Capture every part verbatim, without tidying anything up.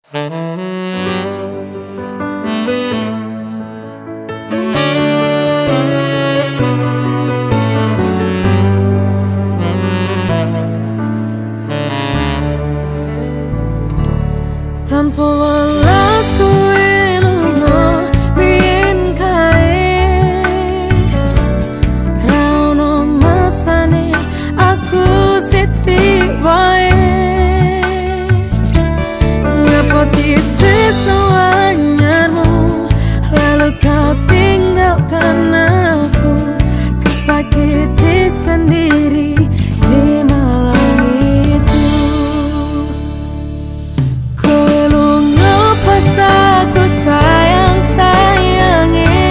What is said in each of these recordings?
Tanpa welas kowe lunga biyen kae, ra ono masane aku sithik wae. Ngapoti tresno anyarmu, lalu kau tinggalkan aku, kesakiti sendiri di malam itu. Aku sayang-sayangi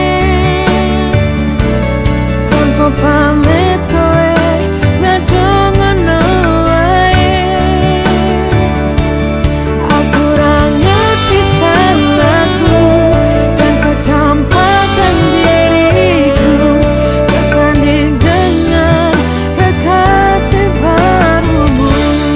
tanpa pamit kowe ngadong ngono wae. Aku ra ngerti salahku dan kau campakkan diriku bersanding dengan kekasih barumu.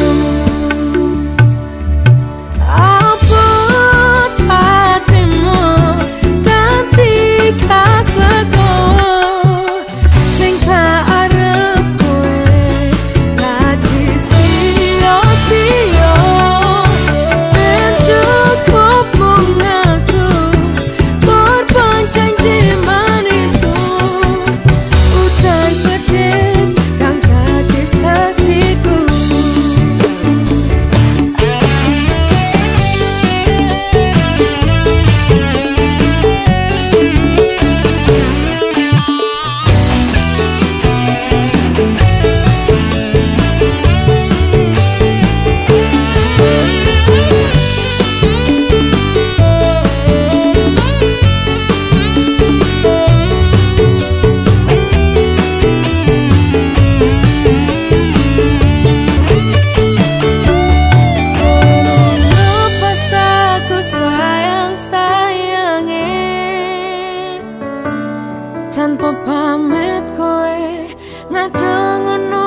Tanpa pamit kowe ngadong ngono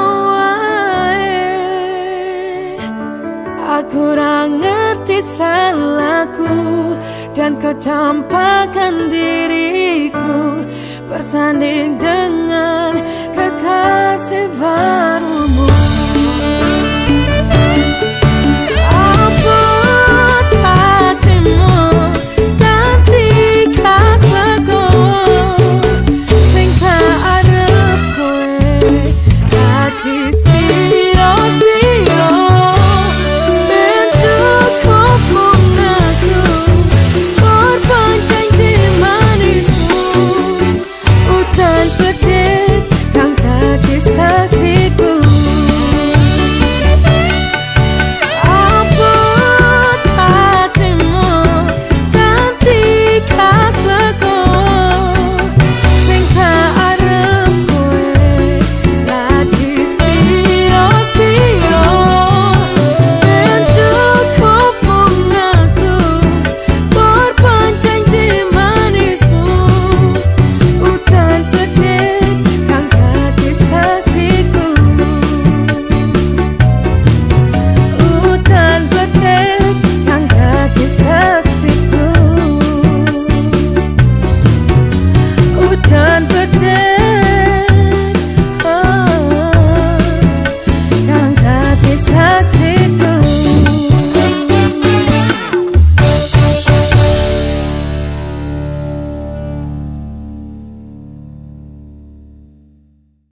wae. Aku ra ngerti salahku dan kau campakkan diriku bersanding dengan kekasih barumu.